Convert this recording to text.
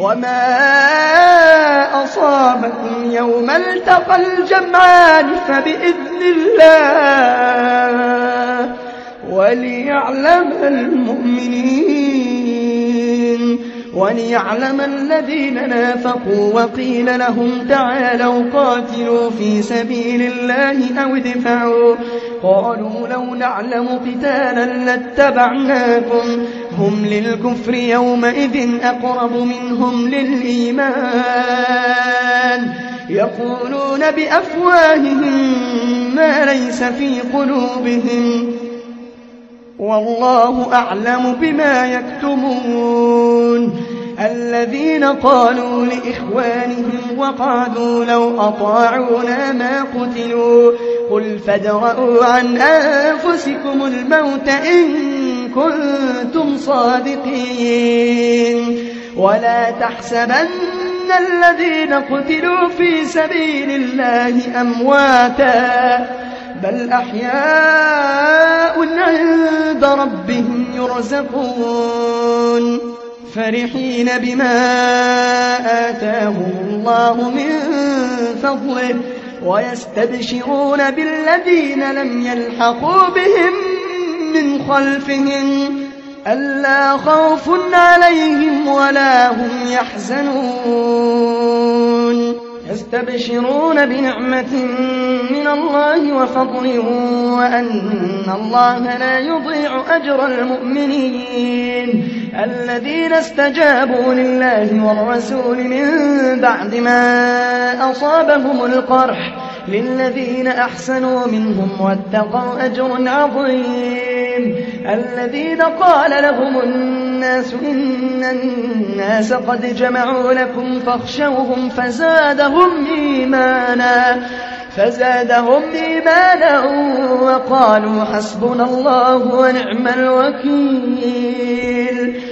وما أصابكم يوم التقى الجمعان فبإذن الله وليعلم الذين نافقوا وقيل لهم تعالوا قاتلوا في سبيل الله أو ادفعوا قالوا لو نعلم قتالا لاتبعناكم هم للكفر يومئذ أقرب منهم للإيمان يقولون بأفواههم ما ليس في قلوبهم والله أعلم بما يكتمون الذين قالوا لإخوانهم وقعدوا لو أطاعونا ما قتلوا قل فادرءوا عن أنفسكم الموت إن كنتم صادقين ولا تحسبن الذين قتلوا في سبيل الله أمواتا بل أحياء عند ربهم يرزقون فرحين بما آتاهم الله من فضله ويستبشرون بالذين لم يلحقوا بهم من خلفهم ألا خوف عليهم ولا هم يحزنون يستبشرون بنعمة من الله وفضل وأن الله لا يضيع أجر المؤمنين الذين استجابوا لله والرسول من بعد ما أصابهم القرح للذين أحسنوا منهم واتقوا أجر عظيم الذين قال لهم الناس إن الناس قد جمعوا لكم فاخشوهم فزادهم إيمانا وقالوا حسبنا الله ونعم الوكيل